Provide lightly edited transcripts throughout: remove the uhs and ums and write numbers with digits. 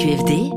CQFD,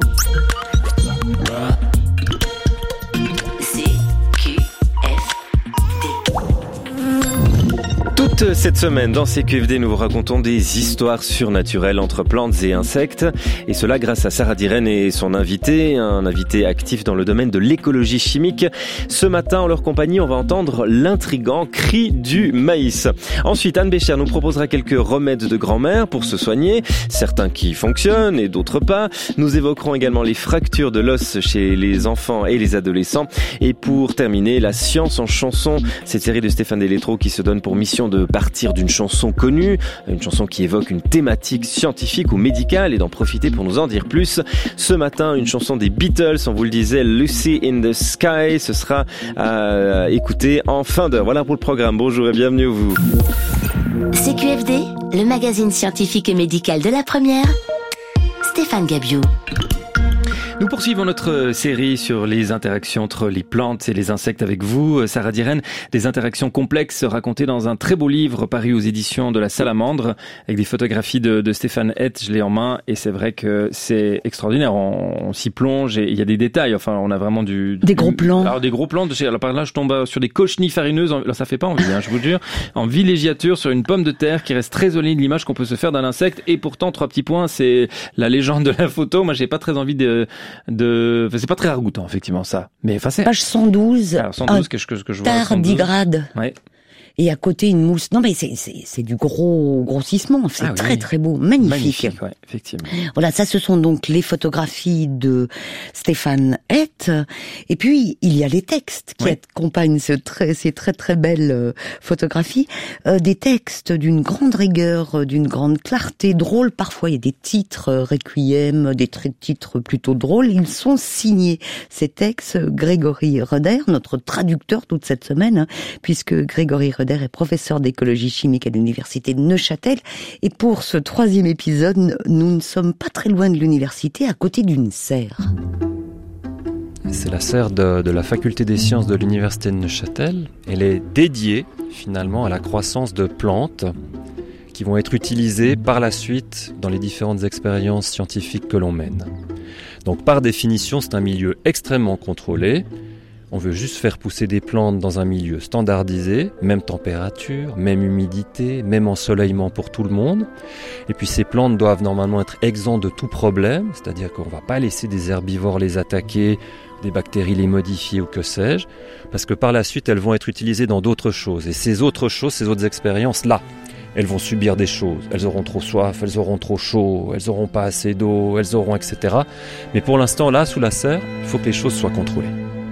Toute cette semaine, dans CQFD, nous vous racontons des histoires surnaturelles entre plantes et insectes. Et cela grâce à Sarah Diren et son invité, un invité actif dans le domaine de l'écologie chimique. Ce matin, en leur compagnie, on va entendre l'intrigant cri du maïs. Ensuite, Anne Bécher nous proposera quelques remèdes de grand-mère pour se soigner, certains qui fonctionnent et d'autres pas. Nous évoquerons également les fractures de l'os chez les enfants et les adolescents. Et pour terminer, la science en chanson, cette série de Stéphane Delétro qui se donne pour mission de partir d'une chanson connue, une chanson qui évoque une thématique scientifique ou médicale et d'en profiter pour nous en dire plus. Ce matin, une chanson des Beatles, on vous le disait, Lucy in the Sky, ce sera à écouter en fin d'heure. Voilà pour le programme, bonjour et bienvenue vous. CQFD, le magazine scientifique et médical de la première, Stéphane Gabiou. Nous poursuivons notre série sur les interactions entre les plantes et les insectes avec vous, Sarah Diren. Des interactions complexes racontées dans un très beau livre paru aux éditions de la Salamandre avec des photographies de Stéphane Hett. Je l'ai en main et c'est vrai que c'est extraordinaire. On s'y plonge et il y a des détails. Enfin, on a vraiment des gros plans. Alors des gros plans. Alors par là, je tombe sur des cochenilles farineuses. Alors, ça fait pas envie, je vous le jure. En villégiature sur une pomme de terre qui reste très jolie de l'image qu'on peut se faire d'un insecte. Et pourtant, 3 petits points, c'est la légende de la photo. Moi, j'ai pas très envie c'est pas très ragoûtant effectivement ça, mais enfin c'est page 112. Alors 112 que je vois tardigrade. Ouais. Et à côté une mousse. Non mais c'est du gros grossissement, c'est très très beau, magnifique. Ouais, effectivement. Voilà, ça ce sont donc les photographies de Stéphane Hett et puis il y a les textes qui accompagnent ces très très belles photographies, des textes d'une grande rigueur, d'une grande clarté, drôle parfois, il y a des titres requiem, des titres plutôt drôles, ils sont signés ces textes Grégory Reder, notre traducteur toute cette semaine, puisque Grégory Reder est professeur d'écologie chimique à l'université de Neuchâtel. Et pour ce 3e épisode, nous ne sommes pas très loin de l'université, à côté d'une serre. C'est la serre de la faculté des sciences de l'université de Neuchâtel. Elle est dédiée finalement à la croissance de plantes qui vont être utilisées par la suite dans les différentes expériences scientifiques que l'on mène. Donc par définition, c'est un milieu extrêmement contrôlé. On veut juste faire pousser des plantes dans un milieu standardisé, même température, même humidité, même ensoleillement pour tout le monde. Et puis ces plantes doivent normalement être exemptes de tout problème, c'est-à-dire qu'on ne va pas laisser des herbivores les attaquer, des bactéries les modifier ou que sais-je, parce que par la suite elles vont être utilisées dans d'autres choses. Et ces autres choses, ces autres expériences-là, elles vont subir des choses. Elles auront trop soif, elles auront trop chaud, elles n'auront pas assez d'eau, elles auront etc. Mais pour l'instant, là, sous la serre, il faut que les choses soient contrôlées.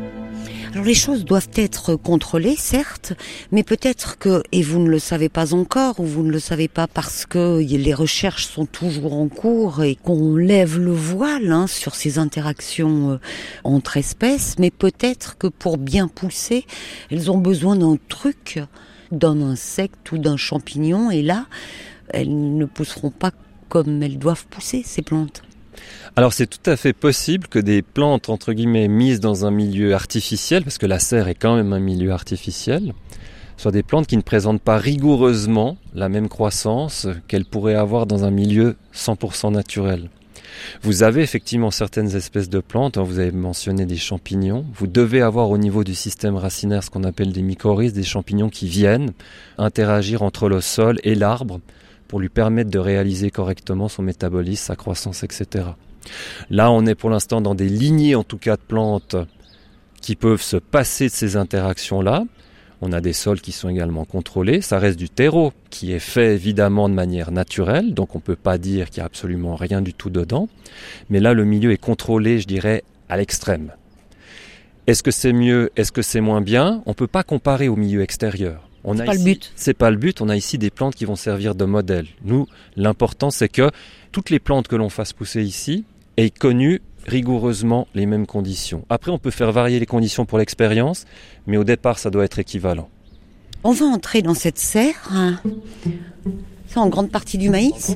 Alors les choses doivent être contrôlées, certes, mais peut-être que, et vous ne le savez pas encore, ou vous ne le savez pas parce que les recherches sont toujours en cours et qu'on lève le voile sur ces interactions entre espèces, mais peut-être que pour bien pousser, elles ont besoin d'un truc, d'un insecte ou d'un champignon, et là, elles ne pousseront pas comme elles doivent pousser, ces plantes. Alors c'est tout à fait possible que des plantes, entre guillemets, mises dans un milieu artificiel, parce que la serre est quand même un milieu artificiel, soient des plantes qui ne présentent pas rigoureusement la même croissance qu'elles pourraient avoir dans un milieu 100% naturel. Vous avez effectivement certaines espèces de plantes, vous avez mentionné des champignons, vous devez avoir au niveau du système racinaire ce qu'on appelle des mycorhizes, des champignons qui viennent interagir entre le sol et l'arbre, pour lui permettre de réaliser correctement son métabolisme, sa croissance, etc. Là, on est pour l'instant dans des lignées, en tout cas, de plantes qui peuvent se passer de ces interactions-là. On a des sols qui sont également contrôlés. Ça reste du terreau qui est fait évidemment de manière naturelle, donc on ne peut pas dire qu'il n'y a absolument rien du tout dedans. Mais là, le milieu est contrôlé, je dirais, à l'extrême. Est-ce que c'est mieux? Est-ce que c'est moins bien? On ne peut pas comparer au milieu extérieur. C'est pas le but. C'est pas le but. On a ici des plantes qui vont servir de modèle. Nous, l'important, c'est que toutes les plantes que l'on fasse pousser ici aient connu rigoureusement les mêmes conditions. Après, on peut faire varier les conditions pour l'expérience, mais au départ, ça doit être équivalent. On va entrer dans cette serre. C'est en grande partie du maïs.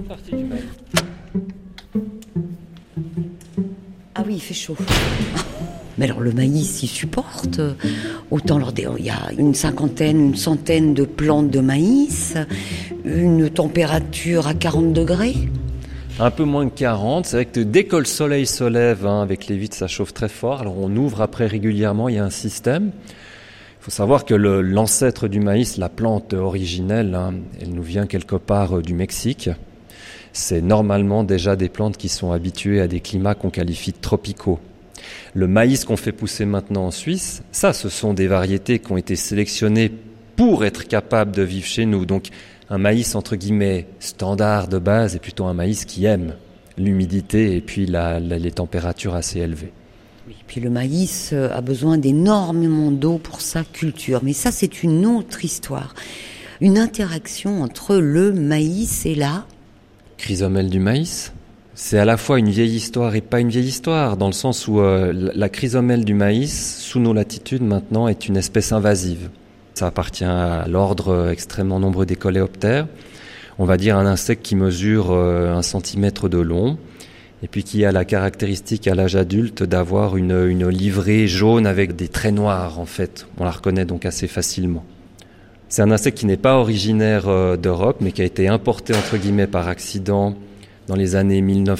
Ah oui, il fait chaud. Mais alors le maïs, il supporte. Autant il y a une centaine de plantes de maïs, une température à 40 degrés. Un peu moins de 40. C'est vrai que dès que le soleil se lève, avec les vitres, ça chauffe très fort. Alors on ouvre après régulièrement, il y a un système. Il faut savoir que l'ancêtre du maïs, la plante originelle, elle nous vient quelque part du Mexique. C'est normalement déjà des plantes qui sont habituées à des climats qu'on qualifie de tropicaux. Le maïs qu'on fait pousser maintenant en Suisse, ça, ce sont des variétés qui ont été sélectionnées pour être capables de vivre chez nous. Donc un maïs entre guillemets standard de base est plutôt un maïs qui aime l'humidité et puis les températures assez élevées. Oui, puis le maïs a besoin d'énormément d'eau pour sa culture. Mais ça, c'est une autre histoire. Une interaction entre le maïs et la chrysomèle du maïs. C'est à la fois une vieille histoire et pas une vieille histoire, dans le sens où la chrysomèle du maïs, sous nos latitudes maintenant, est une espèce invasive. Ça appartient à l'ordre extrêmement nombreux des coléoptères. On va dire un insecte qui mesure 1 centimètre de long, et puis qui a la caractéristique à l'âge adulte d'avoir une livrée jaune avec des traits noirs en fait. On la reconnaît donc assez facilement. C'est un insecte qui n'est pas originaire d'Europe, mais qui a été importé entre guillemets par accident dans les années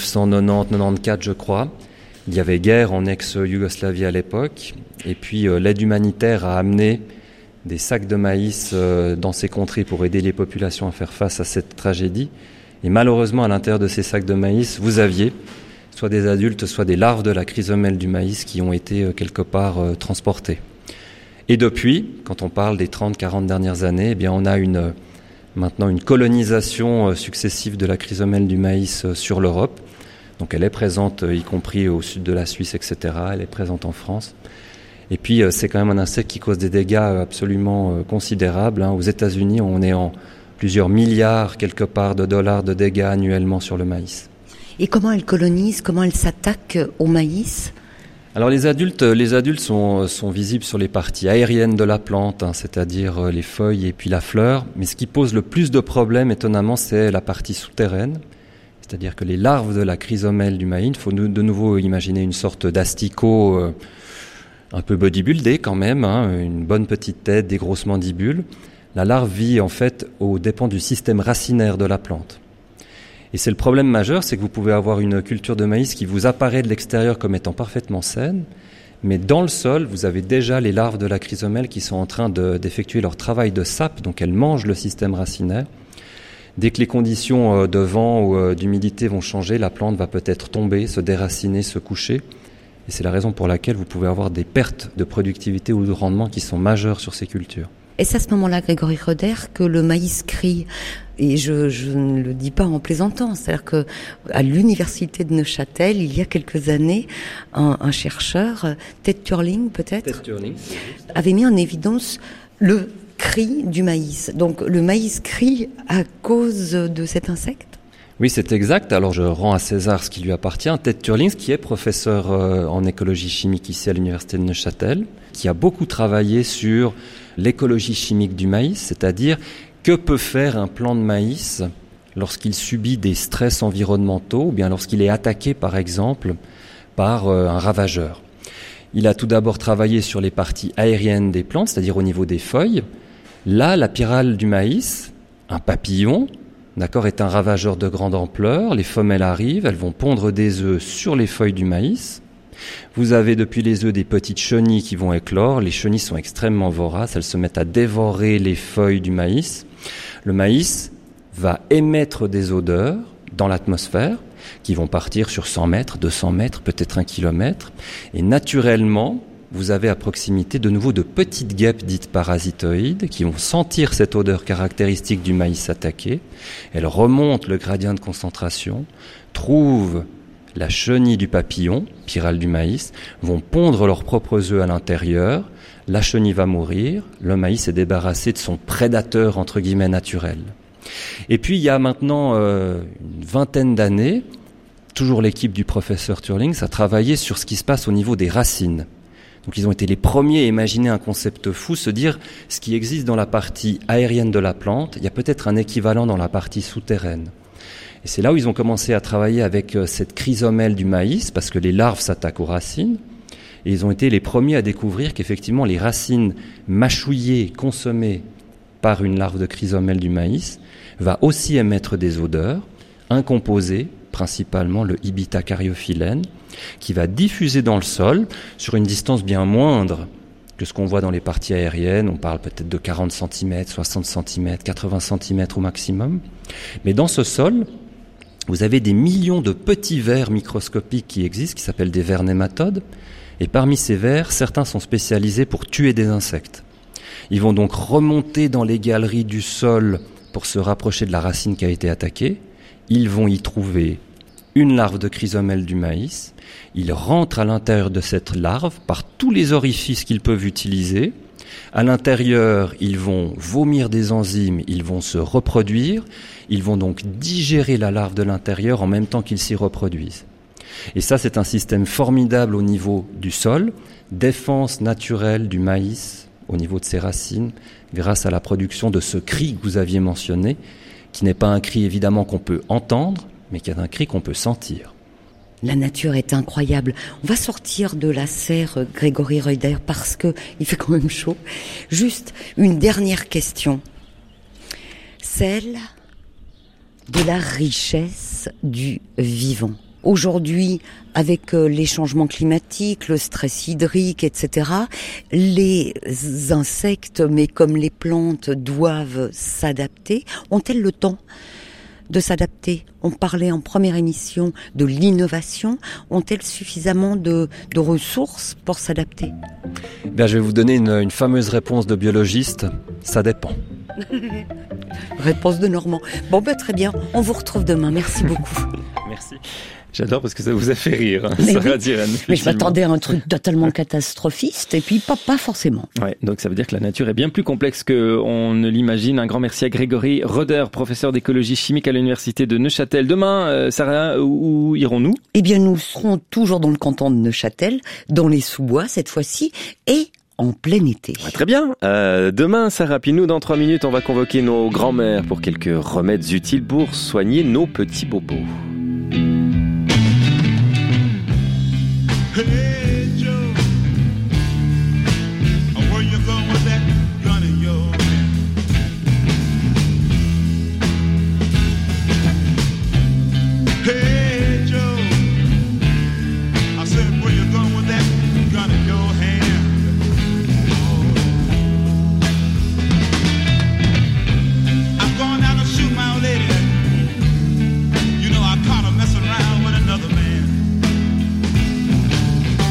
1990-94 je crois. Il y avait guerre en ex-Yougoslavie à l'époque, et puis l'aide humanitaire a amené des sacs de maïs dans ces contrées pour aider les populations à faire face à cette tragédie. Et malheureusement, à l'intérieur de ces sacs de maïs, vous aviez soit des adultes, soit des larves de la chrysomèle du maïs qui ont été quelque part transportées. Et depuis, quand on parle des 30-40 dernières années, eh bien on a maintenant une colonisation successive de la chrysomèle du maïs sur l'Europe. Donc elle est présente, y compris au sud de la Suisse, etc. Elle est présente en France. Et puis c'est quand même un insecte qui cause des dégâts absolument considérables. Aux États-Unis, on est en plusieurs milliards quelque part de dollars de dégâts annuellement sur le maïs. Et comment elle colonise, comment elle s'attaque au maïs ? Alors les adultes sont visibles sur les parties aériennes de la plante, c'est-à-dire les feuilles et puis la fleur. Mais ce qui pose le plus de problèmes, étonnamment, c'est la partie souterraine. C'est-à-dire que les larves de la chrysomèle du maïs, il faut de nouveau imaginer une sorte d'asticot un peu bodybuildé quand même, une bonne petite tête, des grosses mandibules. La larve vit en fait aux dépens du système racinaire de la plante. Et c'est le problème majeur, c'est que vous pouvez avoir une culture de maïs qui vous apparaît de l'extérieur comme étant parfaitement saine, mais dans le sol, vous avez déjà les larves de la chrysomèle qui sont en train d'effectuer leur travail de sape, donc elles mangent le système racinaire. Dès que les conditions de vent ou d'humidité vont changer, la plante va peut-être tomber, se déraciner, se coucher. Et c'est la raison pour laquelle vous pouvez avoir des pertes de productivité ou de rendement qui sont majeures sur ces cultures. Est-ce à ce moment-là, Grégory Roeder, que le maïs crie ? Et je ne le dis pas en plaisantant, c'est-à-dire que à l'université de Neuchâtel, il y a quelques années, un chercheur, Ted Turling peut-être, avait mis en évidence le cri du maïs. Donc le maïs crie à cause de cet insecte ? Oui, c'est exact. Alors je rends à César ce qui lui appartient. Ted Turling, qui est professeur en écologie chimique ici à l'université de Neuchâtel, qui a beaucoup travaillé sur l'écologie chimique du maïs, c'est-à-dire que peut faire un plant de maïs lorsqu'il subit des stress environnementaux ou bien lorsqu'il est attaqué par exemple par un ravageur. Il a tout d'abord travaillé sur les parties aériennes des plantes, c'est-à-dire au niveau des feuilles. Là, la pyrale du maïs, un papillon, est un ravageur de grande ampleur. Les femelles arrivent, elles vont pondre des œufs sur les feuilles du maïs. Vous avez depuis les œufs des petites chenilles qui vont éclore. Les chenilles sont extrêmement voraces, elles se mettent à dévorer les feuilles du maïs. Le maïs va émettre des odeurs dans l'atmosphère qui vont partir sur 100 mètres, 200 mètres, peut-être 1 kilomètre. Et naturellement, vous avez à proximité de nouveau de petites guêpes dites parasitoïdes qui vont sentir cette odeur caractéristique du maïs attaqué. Elles remontent le gradient de concentration, trouvent la chenille du papillon, pyrale du maïs, vont pondre leurs propres œufs à l'intérieur, la chenille va mourir, le maïs est débarrassé de son prédateur entre guillemets naturel. Et puis il y a maintenant une vingtaine d'années, toujours l'équipe du professeur Turling a travaillé sur ce qui se passe au niveau des racines. Donc ils ont été les premiers à imaginer un concept fou, se dire ce qui existe dans la partie aérienne de la plante, il y a peut-être un équivalent dans la partie souterraine. Et c'est là où ils ont commencé à travailler avec cette chrysomèle du maïs, parce que les larves s'attaquent aux racines. Et ils ont été les premiers à découvrir qu'effectivement les racines mâchouillées, consommées par une larve de chrysomèle du maïs, va aussi émettre des odeurs, un composé principalement le Hibita caryophyllène, qui va diffuser dans le sol sur une distance bien moindre que ce qu'on voit dans les parties aériennes. On parle peut-être de 40 cm, 60 cm, 80 cm au maximum. Mais dans ce sol, vous avez des millions de petits vers microscopiques qui existent, qui s'appellent des vers nématodes. Et parmi ces vers, certains sont spécialisés pour tuer des insectes. Ils vont donc remonter dans les galeries du sol pour se rapprocher de la racine qui a été attaquée. Ils vont y trouver une larve de chrysomèle du maïs. Ils rentrent à l'intérieur de cette larve par tous les orifices qu'ils peuvent utiliser. À l'intérieur, ils vont vomir des enzymes, ils vont se reproduire. Ils vont donc digérer la larve de l'intérieur en même temps qu'ils s'y reproduisent. Et ça, c'est un système formidable au niveau du sol, défense naturelle du maïs au niveau de ses racines, grâce à la production de ce cri que vous aviez mentionné, qui n'est pas un cri évidemment qu'on peut entendre, mais qui est un cri qu'on peut sentir. La nature est incroyable. On va sortir de la serre Grégory Reuder parce que il fait quand même chaud. Juste une dernière question. Celle de la richesse du vivant. Aujourd'hui, avec les changements climatiques, le stress hydrique, etc., les insectes, mais comme les plantes, doivent s'adapter. Ont-elles le temps de s'adapter? On parlait en première émission de l'innovation. Ont-elles suffisamment de ressources pour s'adapter? Bien, je vais vous donner une fameuse réponse de biologiste. Ça dépend. Réponse de Normand. Bon, très bien. On vous retrouve demain. Merci beaucoup. Merci. J'adore parce que ça vous a fait rire, mais Sarah oui. Diren. Mais je m'attendais à un truc totalement catastrophiste et puis pas forcément. Ouais, donc ça veut dire que la nature est bien plus complexe qu'on ne l'imagine. Un grand merci à Grégory Reuder, professeur d'écologie chimique à l'université de Neuchâtel. Demain, Sarah, où irons-nous? Eh bien, nous serons toujours dans le canton de Neuchâtel, dans les sous-bois cette fois-ci, et en plein été. Ouais, très bien. Demain, Sarah, puis nous, dans 3 minutes, on va convoquer nos grands-mères pour quelques remèdes utiles pour soigner nos petits bobos. Hey Joe, where you going with that gun in your hand? Hey Joe, I said where you going with that gun in your hand? I'm going out to shoot my old lady. You know I caught her messing around with another man.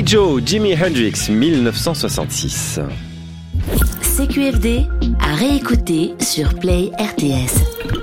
Joe, Jimi Hendrix, 1966. CQFD à réécouter sur Play RTS.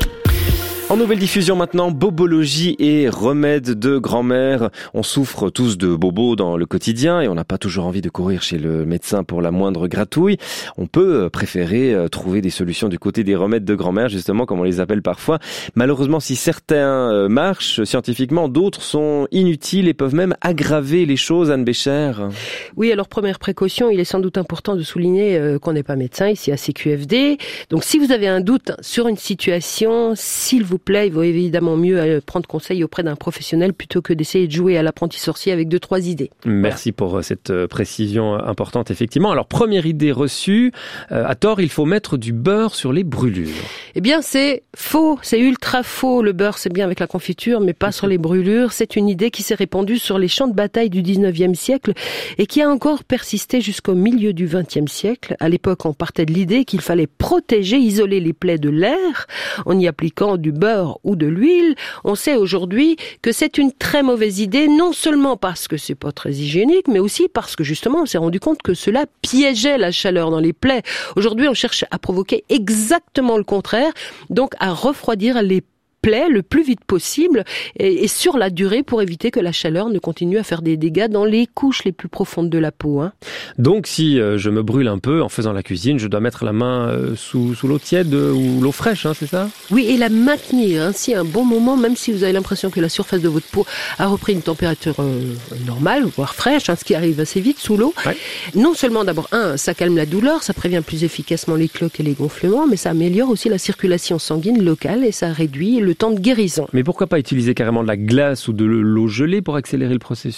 En nouvelle diffusion maintenant, bobologie et remèdes de grand-mère. On souffre tous de bobos dans le quotidien et on n'a pas toujours envie de courir chez le médecin pour la moindre gratouille. On peut préférer trouver des solutions du côté des remèdes de grand-mère, justement, comme on les appelle parfois. Malheureusement, si certains marchent scientifiquement, d'autres sont inutiles et peuvent même aggraver les choses, Anne Bécher. Oui, alors première précaution, il est sans doute important de souligner qu'on n'est pas médecin ici à CQFD. Donc si vous avez un doute sur une situation, s'il vous plaît, il vaut évidemment mieux prendre conseil auprès d'un professionnel plutôt que d'essayer de jouer à l'apprenti sorcier avec 2-3 idées. Merci pour cette précision importante, effectivement. Alors, première idée reçue, à tort, il faut mettre du beurre sur les brûlures. Eh bien, c'est faux, c'est ultra faux. Le beurre, c'est bien avec la confiture, mais pas sur les brûlures. C'est une idée qui s'est répandue sur les champs de bataille du 19e siècle et qui a encore persisté jusqu'au milieu du 20e siècle. À l'époque, on partait de l'idée qu'il fallait protéger, isoler les plaies de l'air en y appliquant du beurre ou de l'huile. On sait aujourd'hui que c'est une très mauvaise idée, non seulement parce que c'est pas très hygiénique, mais aussi parce que justement on s'est rendu compte que cela piégeait la chaleur dans les plaies. Aujourd'hui, on cherche à provoquer exactement le contraire, donc à refroidir les plaies le plus vite possible et sur la durée pour éviter que la chaleur ne continue à faire des dégâts dans les couches les plus profondes de la peau. Donc si je me brûle un peu en faisant la cuisine, je dois mettre la main sous l'eau tiède ou l'eau fraîche, c'est ça ? Oui, et la maintenir ainsi un bon moment, même si vous avez l'impression que la surface de votre peau a repris une température normale, voire fraîche, ce qui arrive assez vite sous l'eau. Ouais. Non seulement d'abord, ça calme la douleur, ça prévient plus efficacement les cloques et les gonflements, mais ça améliore aussi la circulation sanguine locale et ça réduit le temps de guérison. Mais pourquoi pas utiliser carrément de la glace ou de l'eau gelée pour accélérer le processus ?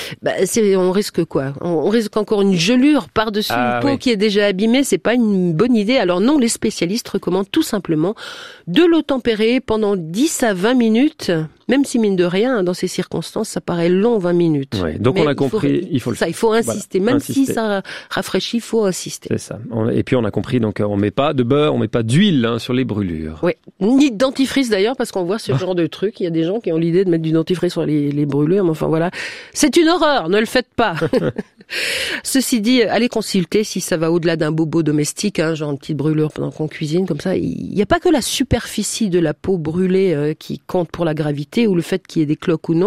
On risque quoi ? On risque encore une gelure par-dessus une peau qui est déjà abîmée, c'est pas une bonne idée. Alors non, les spécialistes recommandent tout simplement de l'eau tempérée pendant 10 à 20 minutes, même si mine de rien, dans ces circonstances, ça paraît long 20 minutes. Ouais, donc mais on a compris, il faut insister. Voilà, même si ça rafraîchit, il faut insister. C'est ça. Et puis on a compris, donc on met pas de beurre, on met pas d'huile sur les brûlures. Oui, ni de dentifrice d'ailleurs, parce qu'on voit ce genre de truc. Il y a des gens qui ont l'idée de mettre du dentifrice sur les brûlures, mais enfin voilà, c'est une horreur, ne le faites pas. Ceci dit, allez consulter si ça va au-delà d'un bobo domestique, genre une petite brûlure pendant qu'on cuisine, comme ça. Il n'y a pas que la superficie de la peau brûlée qui compte pour la gravité ou le fait qu'il y ait des cloques ou non.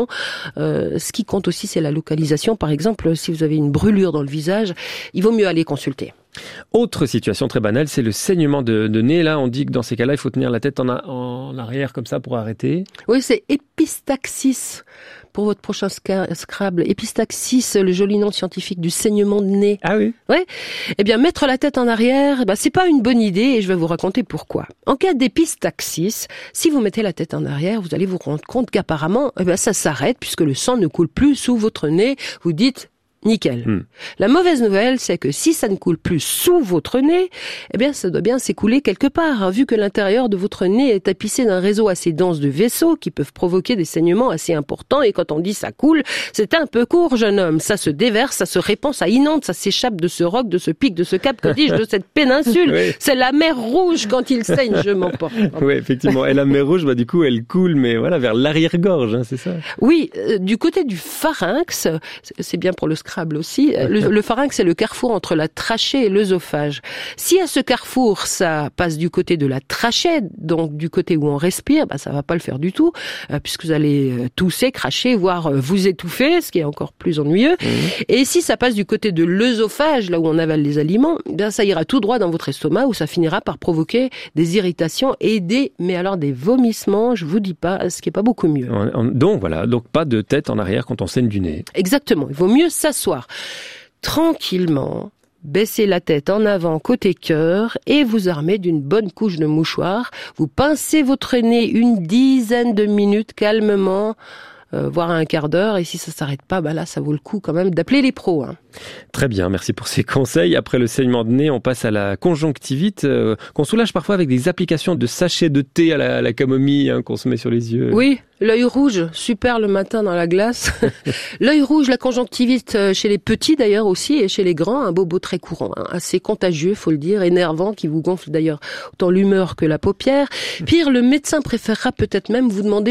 Ce qui compte aussi, c'est la localisation. Par exemple, si vous avez une brûlure dans le visage, il vaut mieux aller consulter. Autre situation très banale, c'est le saignement de nez. Là, on dit que dans ces cas-là, il faut tenir la tête en arrière comme ça pour arrêter. Oui, c'est épistaxis pour votre prochain Scrabble. Épistaxis, le joli nom scientifique du saignement de nez. Ah oui ? Ouais. Eh bien, mettre la tête en arrière, c'est pas une bonne idée et je vais vous raconter pourquoi. En cas d'épistaxis, si vous mettez la tête en arrière, vous allez vous rendre compte qu'apparemment, ça s'arrête puisque le sang ne coule plus sous votre nez. Vous dites... Nickel. La mauvaise nouvelle, c'est que si ça ne coule plus sous votre nez, ça doit bien s'écouler quelque part, vu que l'intérieur de votre nez est tapissé d'un réseau assez dense de vaisseaux qui peuvent provoquer des saignements assez importants. Et quand on dit ça coule, c'est un peu court, jeune homme. Ça se déverse, ça se répand, ça inonde, ça s'échappe de ce roc, de ce pic, de ce cap, que dis-je, de cette péninsule. Oui. C'est la mer Rouge quand il saigne, je m'emporte. Oui, effectivement. Et la mer Rouge, du coup, elle coule, mais voilà, vers l'arrière-gorge, c'est ça? Oui, du côté du pharynx, c'est bien pour le Scrabble aussi. Le pharynx, c'est le carrefour entre la trachée et l'œsophage. Si à ce carrefour, ça passe du côté de la trachée, donc du côté où on respire, ça va pas le faire du tout, puisque vous allez tousser, cracher, voire vous étouffer, ce qui est encore plus ennuyeux. Et si ça passe du côté de l'œsophage, là où on avale les aliments, ça ira tout droit dans votre estomac, où ça finira par provoquer des irritations et des vomissements, je vous dis pas, ce qui est pas beaucoup mieux. Donc voilà, donc pas de tête en arrière quand on saigne du nez. Exactement, il vaut mieux s'asseoir tranquillement, baissez la tête en avant côté cœur et vous armez d'une bonne couche de mouchoir. Vous pincez votre nez une dizaine de minutes calmement, voire un quart d'heure. Et si ça s'arrête pas, là, ça vaut le coup quand même d'appeler les pros. Très bien, merci pour ces conseils. Après le saignement de nez, on passe à la conjonctivite, qu'on soulage parfois avec des applications de sachets de thé à la camomille qu'on se met sur les yeux. Oui, l'œil rouge, super le matin dans la glace. L'œil rouge, la conjonctivite chez les petits d'ailleurs aussi, et chez les grands, un bobo très courant, assez contagieux, faut le dire, énervant, qui vous gonfle d'ailleurs autant l'humeur que la paupière. Pire, le médecin préférera peut-être même vous demander de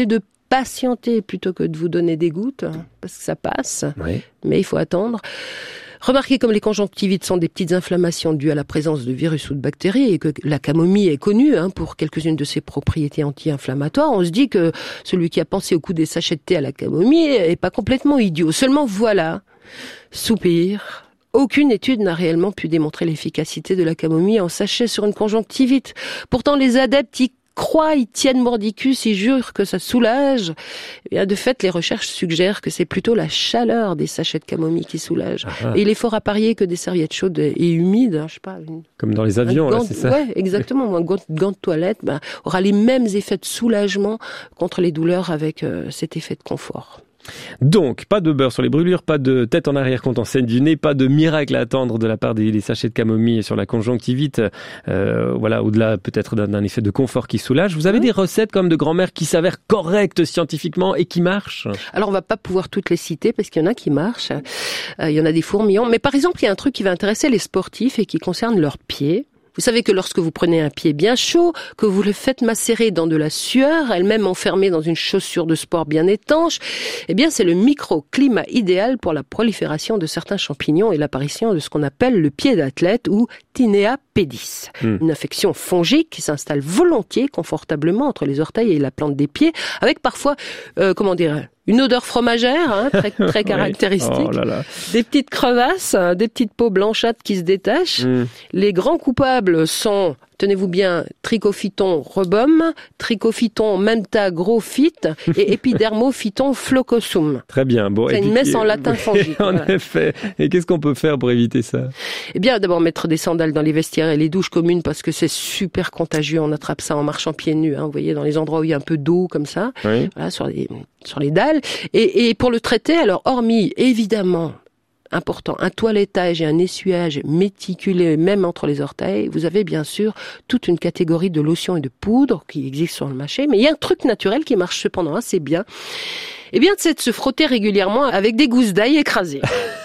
patienter plutôt que de vous donner des gouttes, parce que ça passe, Oui. mais il faut attendre. Remarquez comme les conjonctivites sont des petites inflammations dues à la présence de virus ou de bactéries et que la camomille est connue pour quelques-unes de ses propriétés anti-inflammatoires. On se dit que celui qui a pensé au coup des sachets de thé à la camomille est pas complètement idiot. Seulement voilà, soupir. Aucune étude n'a réellement pu démontrer l'efficacité de la camomille en sachet sur une conjonctivite. Pourtant, les adeptes y croient, ils tiennent mordicus, ils jurent que ça soulage. Et bien, de fait, les recherches suggèrent que c'est plutôt la chaleur des sachets de camomille qui soulage. Et il est fort à parier que des serviettes chaudes et humides, je sais pas, Comme dans les avions, là, c'est ça? Ouais, exactement. Un gant de toilette aura les mêmes effets de soulagement contre les douleurs avec cet effet de confort. Donc, pas de beurre sur les brûlures, pas de tête en arrière quand on saigne du nez, pas de miracle à attendre de la part des sachets de camomille sur la conjonctivite. Voilà, au-delà peut-être d'un effet de confort qui soulage. Vous avez des recettes comme de grand-mère qui s'avèrent correctes scientifiquement et qui marchent? Alors, on va pas pouvoir toutes les citer parce qu'il y en a qui marchent. Il y en a des fourmillons. Mais par exemple, il y a un truc qui va intéresser les sportifs et qui concerne leurs pieds. Vous savez que lorsque vous prenez un pied bien chaud, que vous le faites macérer dans de la sueur, elle-même enfermée dans une chaussure de sport bien étanche, eh bien c'est le microclimat idéal pour la prolifération de certains champignons et l'apparition de ce qu'on appelle le pied d'athlète ou Tinea pedis. Une infection fongique qui s'installe volontiers, confortablement entre les orteils et la plante des pieds, avec parfois, une odeur fromagère, très, très caractéristique. Oh là là. Des petites crevasses, des petites peaux blanchâtres qui se détachent. Les grands coupables sont, tenez-vous bien, Trichophyton rubum, Trichophyton mentagrophyte et Epidermophyton flocosum. Très bien. Bon, c'est une messe en latin fongique. En effet. Et qu'est-ce qu'on peut faire pour éviter ça? Eh bien, d'abord mettre des sandales dans les vestiaires et les douches communes parce que c'est super contagieux. On attrape ça en marchant pieds nus. Vous voyez, dans les endroits où il y a un peu d'eau comme ça, voilà, sur les dalles. Et pour le traiter, alors hormis évidemment important, un toilettage et un essuyage méticuleux même entre les orteils, vous avez bien sûr toute une catégorie de lotions et de poudres qui existent sur le marché, mais il y a un truc naturel qui marche cependant assez bien. Eh bien, c'est de se frotter régulièrement avec des gousses d'ail écrasées.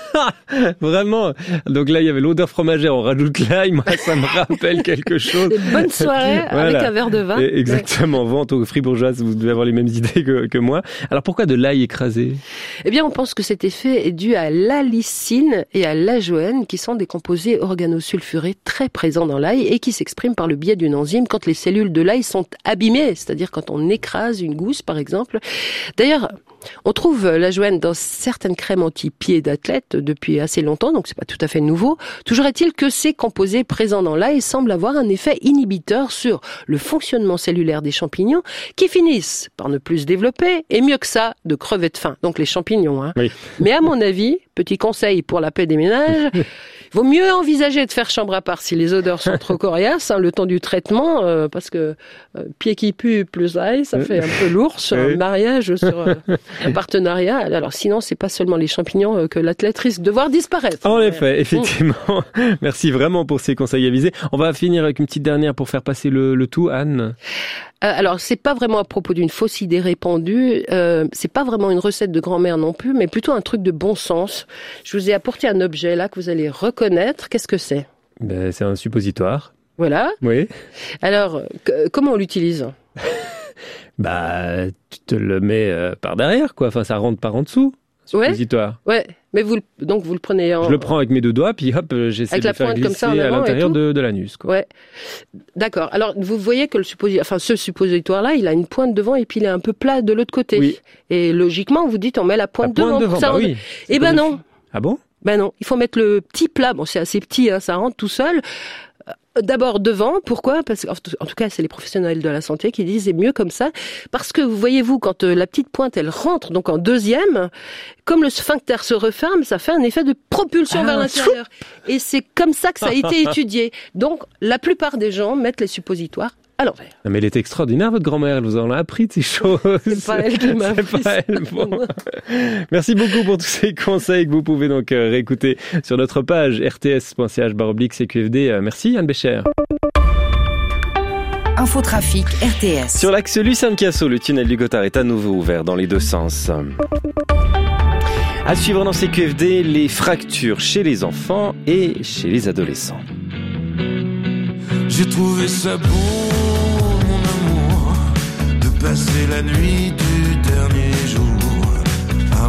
Vraiment. Donc là, il y avait l'odeur fromagère, on rajoute l'ail, moi, ça me rappelle quelque chose. Des bonnes soirées avec un verre de vin. Exactement. Vente aux fribourgeoises, vous devez avoir les mêmes idées que moi. Alors pourquoi de l'ail écrasé? Eh bien, on pense que cet effet est dû à l'allicine et à l'ajoène, qui sont des composés organosulfurés très présents dans l'ail et qui s'expriment par le biais d'une enzyme quand les cellules de l'ail sont abîmées, c'est-à-dire quand on écrase une gousse, par exemple. D'ailleurs, on trouve l'ajoène dans certaines crèmes anti-pieds d'athlètes depuis assez longtemps, donc c'est pas tout à fait nouveau. Toujours est-il que ces composés présents dans l'ail semblent avoir un effet inhibiteur sur le fonctionnement cellulaire des champignons qui finissent par ne plus se développer et mieux que ça, de crever de faim. Donc les champignons. Oui. Mais à mon avis, petit conseil pour la paix des ménages, il vaut mieux envisager de faire chambre à part si les odeurs sont trop coriaces, le temps du traitement, parce que pied qui pue plus ail, ça fait un peu lourd sur un mariage, sur un partenariat. Alors sinon, c'est pas seulement les champignons que l'athlète risque de voir disparaître. En effet, effectivement. Merci vraiment pour ces conseils avisés. On va finir avec une petite dernière pour faire passer le tout, Anne. Alors, c'est pas vraiment à propos d'une fausse idée répandue, c'est pas vraiment une recette de grand-mère non plus, mais plutôt un truc de bon sens. Je vous ai apporté un objet là que vous allez reconnaître. Qu'est-ce que c'est? C'est un suppositoire. Voilà. Oui. Alors, comment on l'utilise? Tu te le mets par derrière, quoi. Enfin, ça rentre par en dessous. Suppositoire. Ouais. Mais vous le prenez en... Je le prends avec mes deux doigts, puis hop, j'essaie de le faire glisser à l'intérieur de l'anus, quoi. Ouais. D'accord. Alors, vous voyez que ce suppositoire-là, il a une pointe devant et puis il est un peu plat de l'autre côté. Oui. Et logiquement, vous dites, on met la pointe devant. Pour ça, oui. Eh ben non. Ah bon? Ben non. Il faut mettre le petit plat. Bon, c'est assez petit, ça rentre tout seul. D'abord devant, pourquoi? Parce qu'en tout cas, c'est les professionnels de la santé qui disent c'est mieux comme ça. Parce que, voyez-vous, quand la petite pointe, elle rentre donc en deuxième, comme le sphincter se referme, ça fait un effet de propulsion vers l'intérieur. Et c'est comme ça que ça a été étudié. Donc, la plupart des gens mettent les suppositoires à l'envers. Non, mais elle est extraordinaire, votre grand-mère. Elle vous en a appris de ces choses. C'est pas elle qui m'a appris. C'est pas elle. Bon. Merci beaucoup pour tous ces conseils que vous pouvez donc réécouter sur notre page rts.ch/CQFD. Merci, Anne Bécher. Infotrafic RTS. Sur l'axe Lucerne-Casso, le tunnel du Gothard est à nouveau ouvert dans les deux sens. À suivre dans CQFD, les fractures chez les enfants et chez les adolescents. J'ai trouvé ça beau, mon amour, de passer la nuit du dernier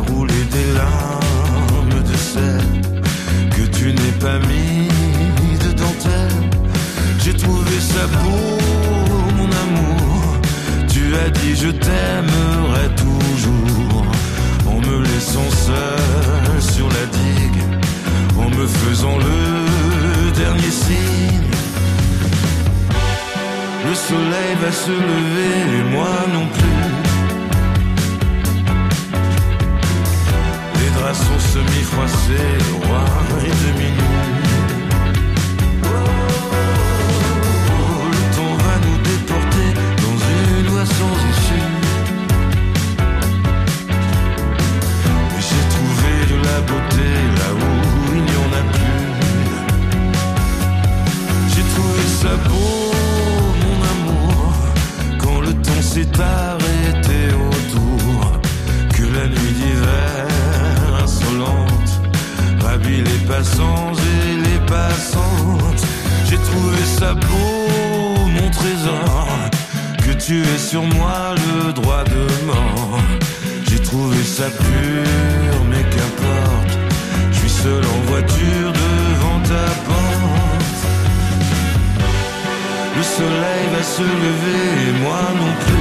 rouler des larmes de sel que tu n'es pas mis de dentelle. J'ai trouvé ça beau, mon amour. Tu as dit je t'aimerai toujours, en me laissant seul sur la digue, en me faisant le dernier signe. Le soleil va se lever et moi non plus. Les draps sont semi-froissés, le roi est demi-nu. Le temps va nous déporter dans une voie sans issue. Et j'ai trouvé de la beauté là où il n'y en a plus. J'ai trouvé ça beau, s'est arrêté autour, que la nuit d'hiver insolente ravit les passants et les passantes. J'ai trouvé ça beau, mon trésor, que tu aies sur moi le droit de mort. J'ai trouvé ça pur, mais qu'importe, je suis seul en voiture devant ta porte. Le soleil va se lever et moi non plus.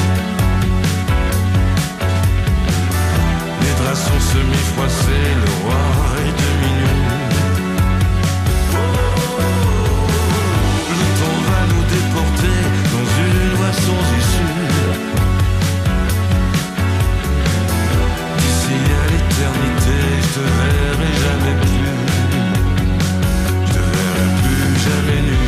Les draps sont semi-froissés, le roi est demi-nu. Le temps va nous déporter dans une voie sans issue. D'ici à l'éternité, je te verrai jamais plus. Je te verrai plus jamais nu.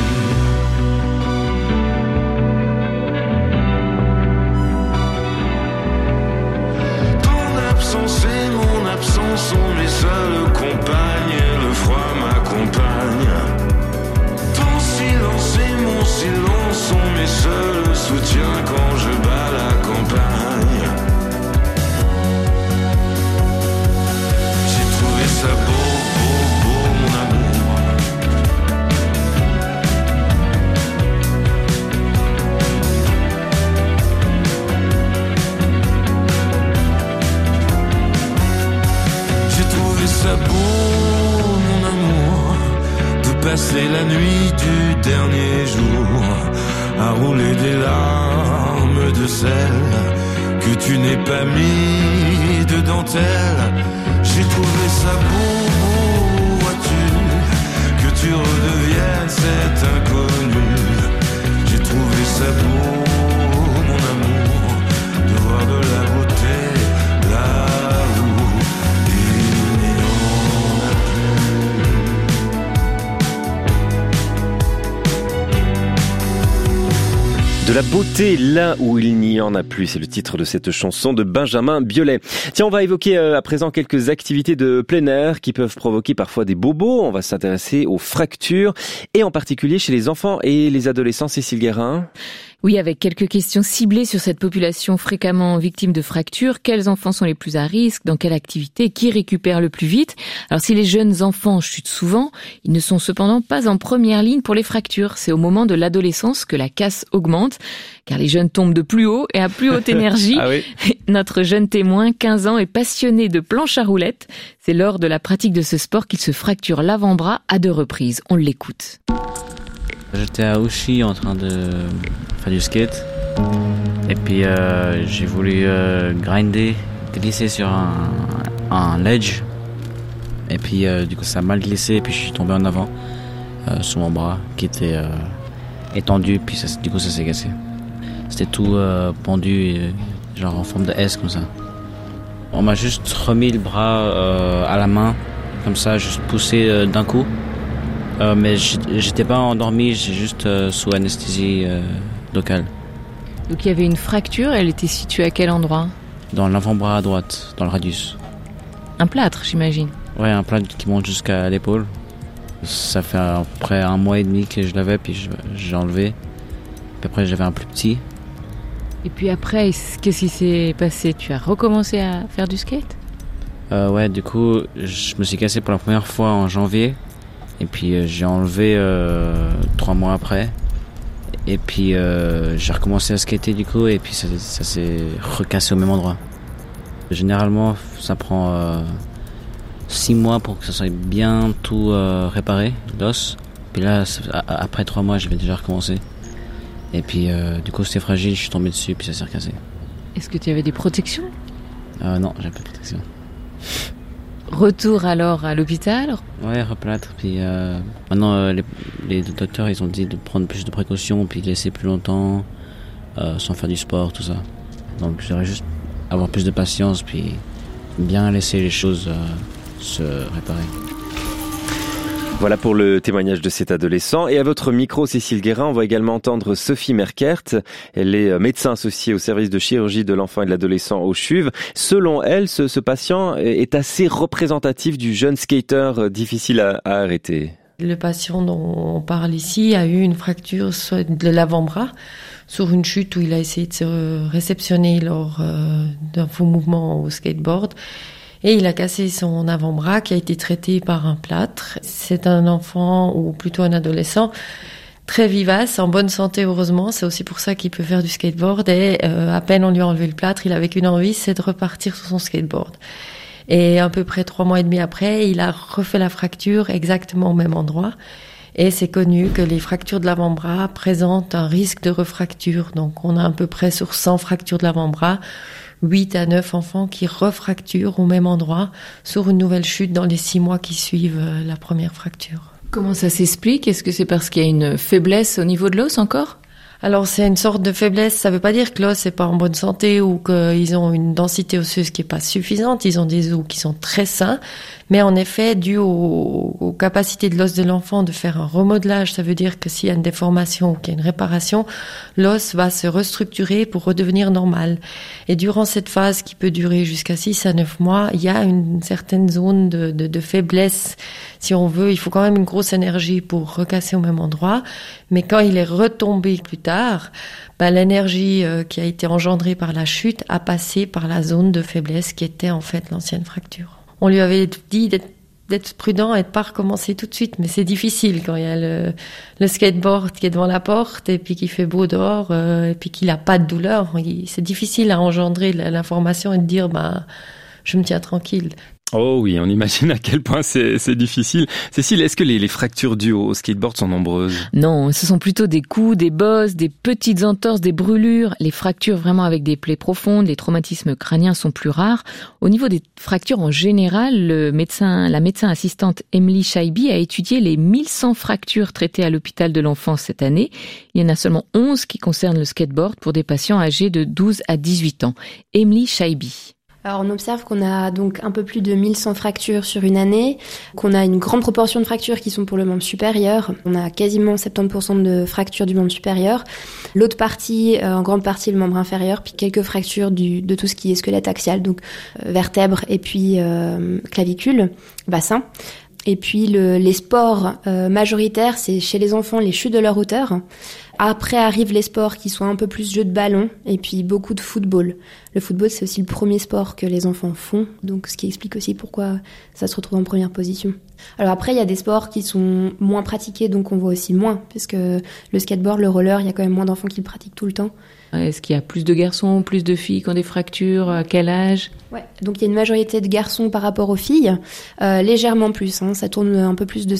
Et mon absence sont mes seules compagnes, le froid m'accompagne. Ton silence et mon silence sont mes seuls soutiens quand je bats la campagne. J'ai trouvé ça beau, beau, beau, mon amour. Ça beau, mon amour, de passer la nuit du dernier jour à rouler des larmes de sel que tu n'es pas mis de dentelle. J'ai trouvé ça beau, vois-tu, que tu redeviennes cet inconnu. J'ai trouvé ça beau, mon amour, de voir de la beauté là. De la beauté là où il n'y en a plus, c'est le titre de cette chanson de Benjamin Biolay. Tiens, on va évoquer à présent quelques activités de plein air qui peuvent provoquer parfois des bobos. On va s'intéresser aux fractures et en particulier chez les enfants et les adolescents. Cécile Guérin. Oui, avec quelques questions ciblées sur cette population fréquemment victime de fractures. Quels enfants sont les plus à risque? Dans quelle activité? Qui récupère le plus vite? Alors si les jeunes enfants chutent souvent, ils ne sont cependant pas en première ligne pour les fractures. C'est au moment de l'adolescence que la casse augmente, car les jeunes tombent de plus haut et à plus haute énergie. Ah oui. Notre jeune témoin, 15 ans, est passionné de planche à roulettes. C'est lors de la pratique de ce sport qu'il se fracture l'avant-bras à 2 reprises. On l'écoute. J'étais à Ouchy en train de faire du skate et puis j'ai voulu grinder, glisser sur un ledge et puis du coup ça a mal glissé et puis je suis tombé en avant sur mon bras qui était étendu puis du coup ça s'est cassé. C'était tout pendu genre en forme de S comme ça. On m'a juste remis le bras à la main comme ça, juste poussé d'un coup. Mais j'étais pas endormi, j'ai juste sous anesthésie locale. Donc il y avait une fracture, elle était située à quel endroit? Dans l'avant-bras à droite, dans le radius. Un plâtre, j'imagine. Ouais, un plâtre qui monte jusqu'à l'épaule. Ça fait à peu près 1 mois et demi que je l'avais, puis j'ai enlevé. Puis après j'avais un plus petit. Et puis après, qu'est-ce qui s'est passé? Tu as recommencé à faire du skate? Ouais, du coup, je me suis cassé pour la première fois en janvier. Et puis j'ai enlevé 3 mois après. Et puis j'ai recommencé à skater du coup. Et puis ça s'est recassé au même endroit. Généralement, ça prend 6 mois pour que ça soit bien tout réparé, l'os. Puis là, après 3 mois, je vais déjà recommencer. Et puis, du coup, c'était fragile, je suis tombé dessus, puis ça s'est recassé. Est-ce que tu avais des protections ? Non, j'avais pas de protection. Retour alors à l'hôpital ? Ouais, replâtre. Puis maintenant, les docteurs, ils ont dit de prendre plus de précautions, puis de laisser plus longtemps, sans faire du sport, tout ça. Donc, j'aurais juste avoir plus de patience, puis bien laisser les choses se réparer. Voilà pour le témoignage de cet adolescent. Et à votre micro, Cécile Guérin, on va également entendre Sophie Merkert. Elle est médecin associée au service de chirurgie de l'enfant et de l'adolescent au CHUV. Selon elle, ce patient est assez représentatif du jeune skater difficile à arrêter. Le patient dont on parle ici a eu une fracture de l'avant-bras sur une chute où il a essayé de se réceptionner lors d'un faux mouvement au skateboard. Et il a cassé son avant-bras qui a été traité par un plâtre. C'est un enfant, ou plutôt un adolescent, très vivace, en bonne santé heureusement. C'est aussi pour ça qu'il peut faire du skateboard. Et à peine on lui a enlevé le plâtre, il avait qu'une envie, c'est de repartir sur son skateboard. Et à peu près 3 mois et demi après, il a refait la fracture exactement au même endroit. Et c'est connu que les fractures de l'avant-bras présentent un risque de refracture. Donc on a à peu près sur 100 fractures de l'avant-bras, 8 à 9 enfants qui refracturent au même endroit sur une nouvelle chute dans les 6 mois qui suivent la première fracture. Comment ça s'explique ? Est-ce que c'est parce qu'il y a une faiblesse au niveau de l'os encore ? Alors c'est une sorte de faiblesse, ça veut pas dire que l'os est pas en bonne santé ou qu'ils ont une densité osseuse qui est pas suffisante, ils ont des os qui sont très sains, mais en effet, dû aux capacités de l'os de l'enfant de faire un remodelage, ça veut dire que s'il y a une déformation ou qu'il y a une réparation, l'os va se restructurer pour redevenir normal. Et durant cette phase qui peut durer jusqu'à 6 à 9 mois, il y a une certaine zone de faiblesse. Si on veut, il faut quand même une grosse énergie pour recasser au même endroit, mais quand il est retombé plus tard, l'énergie qui a été engendrée par la chute a passé par la zone de faiblesse qui était en fait l'ancienne fracture. On lui avait dit d'être prudent et de pas recommencer tout de suite, mais c'est difficile quand il y a le skateboard qui est devant la porte et puis qu'il fait beau dehors et puis qu'il a pas de douleur. C'est difficile à engendrer l'information et de dire je me tiens tranquille. Oh oui, on imagine à quel point c'est difficile. Cécile, est-ce que les fractures dues au skateboard sont nombreuses ? Non, ce sont plutôt des coups, des bosses, des petites entorses, des brûlures. Les fractures vraiment avec des plaies profondes, les traumatismes crâniens sont plus rares. Au niveau des fractures en général, la médecin assistante Emily Shaibi a étudié les 1100 fractures traitées à l'hôpital de l'enfance cette année. Il y en a seulement 11 qui concernent le skateboard pour des patients âgés de 12 à 18 ans. Emily Shaibi. Alors on observe qu'on a donc un peu plus de 1100 fractures sur une année, qu'on a une grande proportion de fractures qui sont pour le membre supérieur. On a quasiment 70% de fractures du membre supérieur. L'autre partie, en grande partie le membre inférieur, puis quelques fractures de tout ce qui est squelette axial, donc vertèbres et puis clavicule, bassin. Et puis les sports majoritaires, c'est chez les enfants les chutes de leur hauteur. Après arrivent les sports qui sont un peu plus jeux de ballon et puis beaucoup de football. Le football, c'est aussi le premier sport que les enfants font, donc ce qui explique aussi pourquoi ça se retrouve en première position. Alors après, il y a des sports qui sont moins pratiqués, donc on voit aussi moins, parce que le skateboard, le roller, il y a quand même moins d'enfants qui le pratiquent tout le temps. Est-ce qu'il y a plus de garçons, plus de filles qui ont des fractures ? À quel âge ? Ouais, donc il y a une majorité de garçons par rapport aux filles, légèrement plus, ça tourne un peu plus de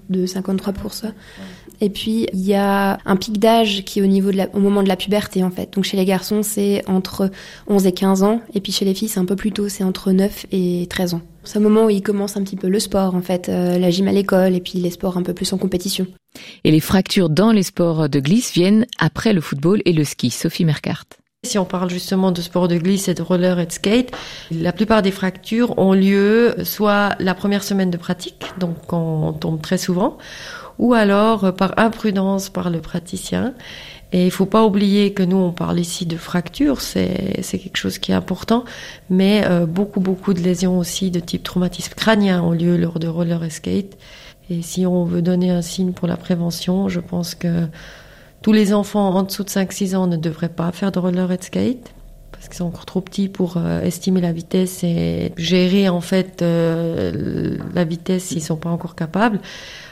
53%. Et puis il y a un pic d'âge qui est au moment de la puberté en fait. Donc chez les garçons, c'est entre 11 et 15 ans, et puis chez les filles, c'est un peu plus tôt, c'est entre 9 et 13 ans. C'est un moment où ils commencent un petit peu le sport en fait, la gym à l'école et puis les sports un peu plus en compétition. Et les fractures dans les sports de glisse viennent après le football et le ski. Sophie Merkart. Si on parle justement de sport de glisse et de roller et de skate, la plupart des fractures ont lieu soit la première semaine de pratique, donc on tombe très souvent, ou alors par imprudence par le praticien. Et il faut pas oublier que nous, on parle ici de fractures, c'est quelque chose qui est important, mais beaucoup de lésions aussi de type traumatisme crânien ont lieu lors de roller et skate. Et si on veut donner un signe pour la prévention, je pense que tous les enfants en dessous de 5-6 ans ne devraient pas faire de roller et de skate, parce qu'ils sont encore trop petits pour estimer la vitesse et gérer en fait la vitesse s'ils sont pas encore capables.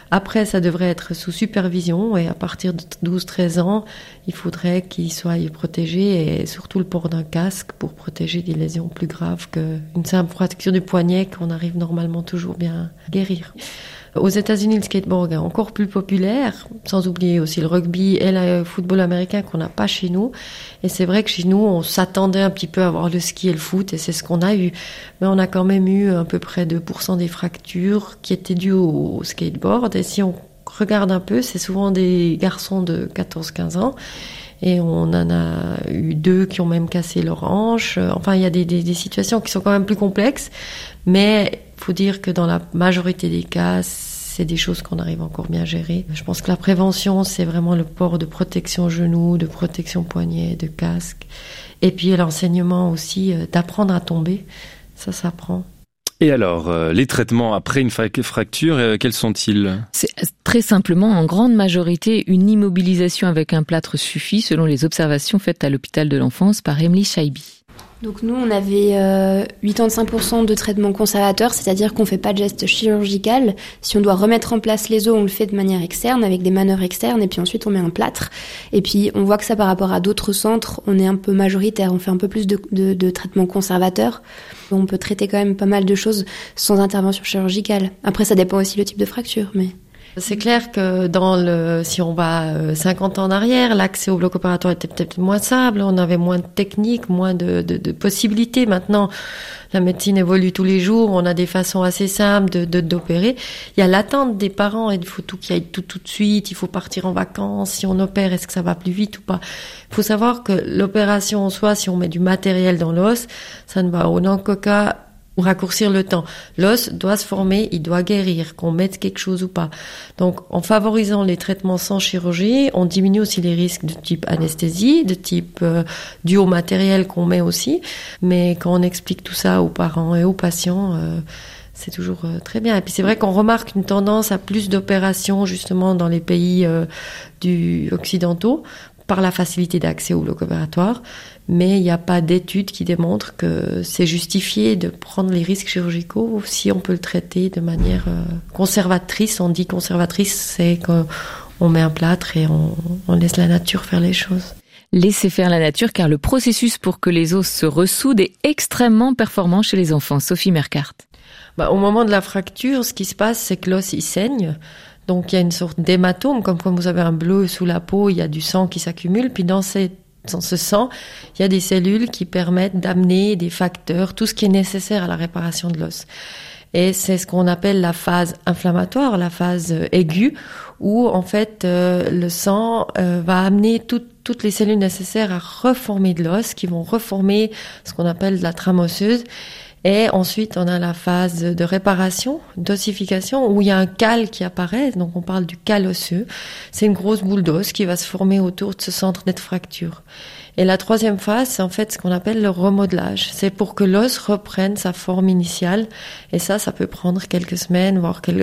Après, ça devrait être sous supervision et à partir de 12-13 ans, il faudrait qu'ils soient protégés et surtout le port d'un casque pour protéger des lésions plus graves qu'une simple fracture du poignet qu'on arrive normalement toujours bien à guérir. Aux États-Unis, le skateboard est encore plus populaire, sans oublier aussi le rugby et le football américain qu'on n'a pas chez nous. Et c'est vrai que chez nous, on s'attendait un petit peu à avoir le ski et le foot, et c'est ce qu'on a eu. Mais on a quand même eu à peu près 2% des fractures qui étaient dues au skateboard. Et si on regarde un peu, c'est souvent des garçons de 14-15 ans. Et on en a eu 2 qui ont même cassé leur hanche. Enfin, il y a des situations qui sont quand même plus complexes. Mais il faut dire que dans la majorité des cas, c'est des choses qu'on arrive encore bien à gérer. Je pense que la prévention, c'est vraiment le port de protection genou, de protection poignet, de casque. Et puis l'enseignement aussi, d'apprendre à tomber. Ça s'apprend. Et alors, les traitements après une fracture, quels sont-ils ? C'est très simplement, en grande majorité, une immobilisation avec un plâtre suffit, selon les observations faites à l'hôpital de l'enfance par Emily Shaibi. Donc nous, on avait 85% de traitement conservateur, c'est-à-dire qu'on fait pas de geste chirurgical. Si on doit remettre en place les os, on le fait de manière externe, avec des manœuvres externes, et puis ensuite on met un plâtre. Et puis on voit que ça, par rapport à d'autres centres, on est un peu majoritaire, on fait un peu plus de traitement conservateur. On peut traiter quand même pas mal de choses sans intervention chirurgicale. Après, ça dépend aussi le type de fracture, mais... C'est clair que si on va 50 ans en arrière, l'accès au bloc opératoire était peut-être moins simple, on avait moins de techniques, moins de possibilités. Maintenant, la médecine évolue tous les jours, on a des façons assez simples d'opérer. Il y a l'attente des parents, il faut tout qui aille tout de suite, il faut partir en vacances, si on opère, est-ce que ça va plus vite ou pas? Il faut savoir que l'opération en soi, si on met du matériel dans l'os, ça ne va en aucun cas ou raccourcir le temps. L'os doit se former, il doit guérir, qu'on mette quelque chose ou pas. Donc, en favorisant les traitements sans chirurgie, on diminue aussi les risques de type anesthésie, de type dû au matériel qu'on met aussi. Mais quand on explique tout ça aux parents et aux patients, c'est toujours très bien. Et puis c'est vrai qu'on remarque une tendance à plus d'opérations justement dans les pays occidentaux par la facilité d'accès au bloc opératoire. Mais il n'y a pas d'études qui démontrent que c'est justifié de prendre les risques chirurgicaux si on peut le traiter de manière conservatrice. On dit conservatrice, c'est qu'on met un plâtre et on laisse la nature faire les choses. Laissez faire la nature, car le processus pour que les os se ressoudent est extrêmement performant chez les enfants. Sophie Mercart. Au moment de la fracture, ce qui se passe, c'est que l'os, il saigne. Donc il y a une sorte d'hématome, comme quand vous avez un bleu sous la peau, il y a du sang qui s'accumule. Puis dans ce sang, il y a des cellules qui permettent d'amener des facteurs, tout ce qui est nécessaire à la réparation de l'os. Et c'est ce qu'on appelle la phase inflammatoire, la phase aiguë, où en fait le sang va amener toutes les cellules nécessaires à reformer de l'os, qui vont reformer ce qu'on appelle de la trame osseuse. Et ensuite, on a la phase de réparation, d'ossification, où il y a un cal qui apparaît. Donc, on parle du cal osseux. C'est une grosse boule d'os qui va se former autour de ce centre net fracture. Et la troisième phase, c'est en fait ce qu'on appelle le remodelage. C'est pour que l'os reprenne sa forme initiale. Et ça peut prendre quelques semaines,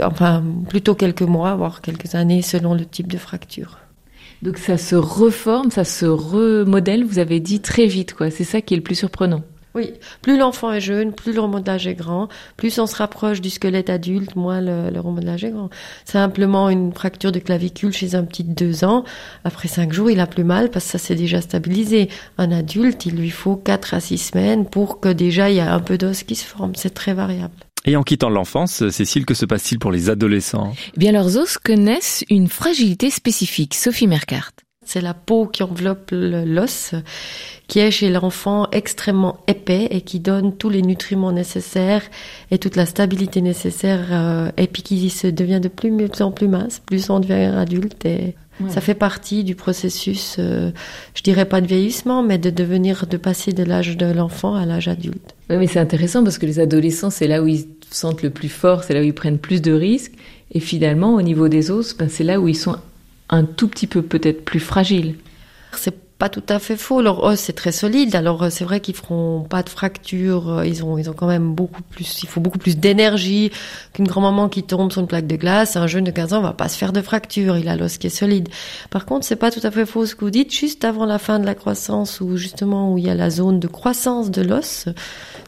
plutôt quelques mois, voire quelques années, selon le type de fracture. Donc, ça se reforme, ça se remodèle, vous avez dit, très vite, quoi. C'est ça qui est le plus surprenant. Oui, plus l'enfant est jeune, plus le remodelage est grand, plus on se rapproche du squelette adulte, moins le remodelage est grand. Simplement une fracture de clavicule chez un petit de 2 ans, après 5 jours, il a plus mal parce que ça s'est déjà stabilisé. Un adulte, il lui faut 4 à 6 semaines pour que déjà il y a un peu d'os qui se forme. C'est très variable. Et en quittant l'enfance, Cécile, que se passe-t-il pour les adolescents ? Eh bien, leurs os connaissent une fragilité spécifique. Sophie Mercart. C'est la peau qui enveloppe l'os, qui est chez l'enfant extrêmement épais et qui donne tous les nutriments nécessaires et toute la stabilité nécessaire, et puis qui se devient de plus en plus mince, plus on devient adulte. Et ça fait partie du processus, je dirais pas de vieillissement, mais de passer de l'âge de l'enfant à l'âge adulte. Oui, mais c'est intéressant parce que les adolescents, c'est là où ils se sentent le plus fort, c'est là où ils prennent plus de risques. Et finalement, au niveau des os, c'est là où ils sont un tout petit peu peut-être plus fragile. C'est pas tout à fait faux. Leur os c'est très solide. Alors c'est vrai qu'ils feront pas de fracture. Ils ont quand même il faut beaucoup plus d'énergie qu'une grand-maman qui tombe sur une plaque de glace. Un jeune de 15 ans va pas se faire de fracture. Il a l'os qui est solide. Par contre, c'est pas tout à fait faux ce que vous dites. Juste avant la fin de la croissance, où il y a la zone de croissance de l'os,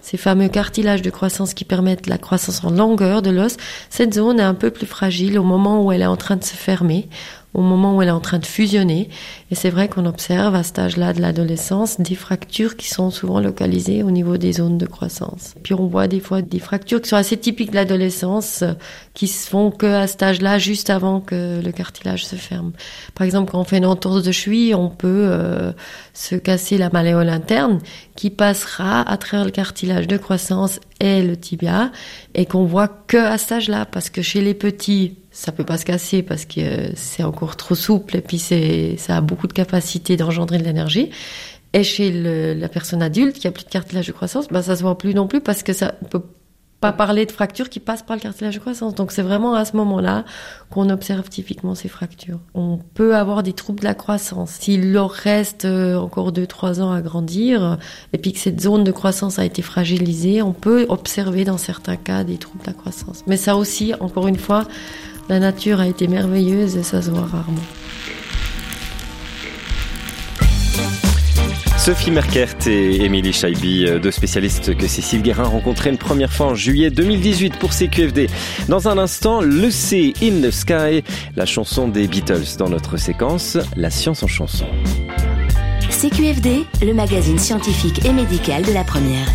ces fameux cartilages de croissance qui permettent la croissance en longueur de l'os, cette zone est un peu plus fragile au moment où elle est en train de se fermer, au moment où elle est en train de fusionner. Et c'est vrai qu'on observe à cet âge-là de l'adolescence des fractures qui sont souvent localisées au niveau des zones de croissance. Puis on voit des fois des fractures qui sont assez typiques de l'adolescence, qui se font qu'à cet âge-là, juste avant que le cartilage se ferme. Par exemple, quand on fait une entorse de cheville, on peut se casser la malléole interne qui passera à travers le cartilage de croissance et le tibia, et qu'on voit qu'à cet âge-là, parce que chez les petits, ça peut pas se casser parce que c'est encore trop souple et puis ça a beaucoup de capacité d'engendrer de l'énergie. Et chez la personne adulte qui a plus de cartilage de croissance, ça se voit plus non plus parce que ça peut pas parler de fractures qui passent par le cartilage de croissance. Donc c'est vraiment à ce moment-là qu'on observe typiquement ces fractures. On peut avoir des troubles de la croissance. S'il leur reste encore 2-3 ans à grandir et puis que cette zone de croissance a été fragilisée, on peut observer dans certains cas des troubles de la croissance. Mais ça aussi, encore une fois, la nature a été merveilleuse et ça se voit rarement. Sophie Merkert et Émilie Chaibi, deux spécialistes que Cécile Guérin rencontrait une première fois en juillet 2018 pour CQFD. Dans un instant, Lucy in the Sky, la chanson des Beatles dans notre séquence La science en chanson. CQFD, le magazine scientifique et médical de la première.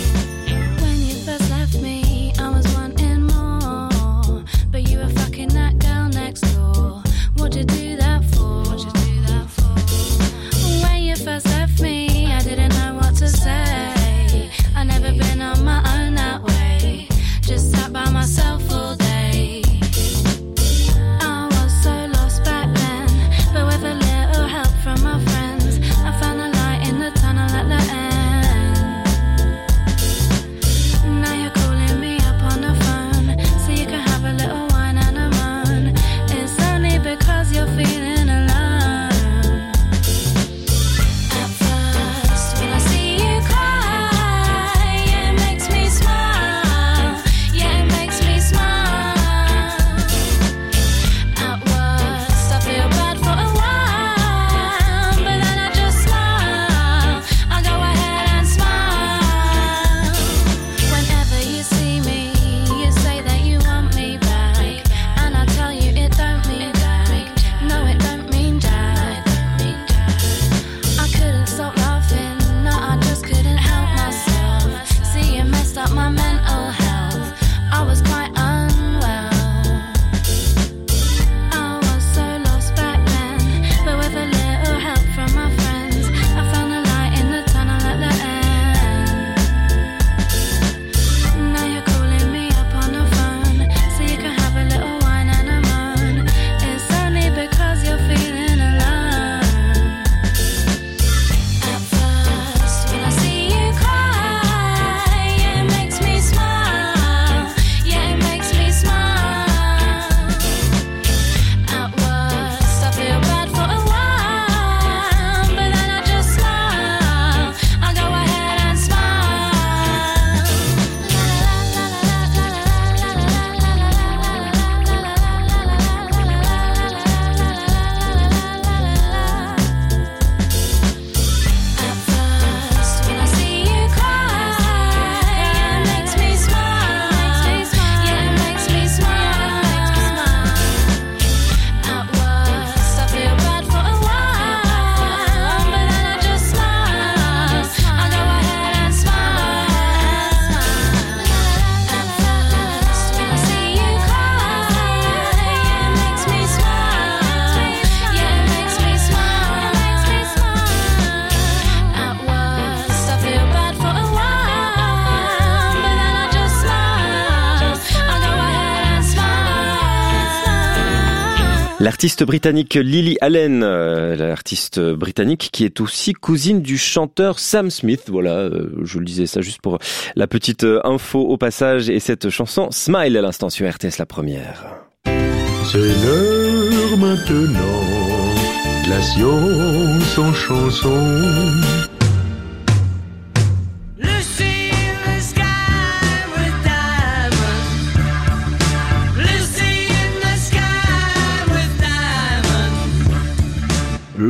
L'artiste britannique Lily Allen, l'artiste britannique qui est aussi cousine du chanteur Sam Smith. Voilà, je le disais ça juste pour la petite info au passage. Et cette chanson Smile à l'instant sur RTS la première. C'est l'heure maintenant de la science en chanson.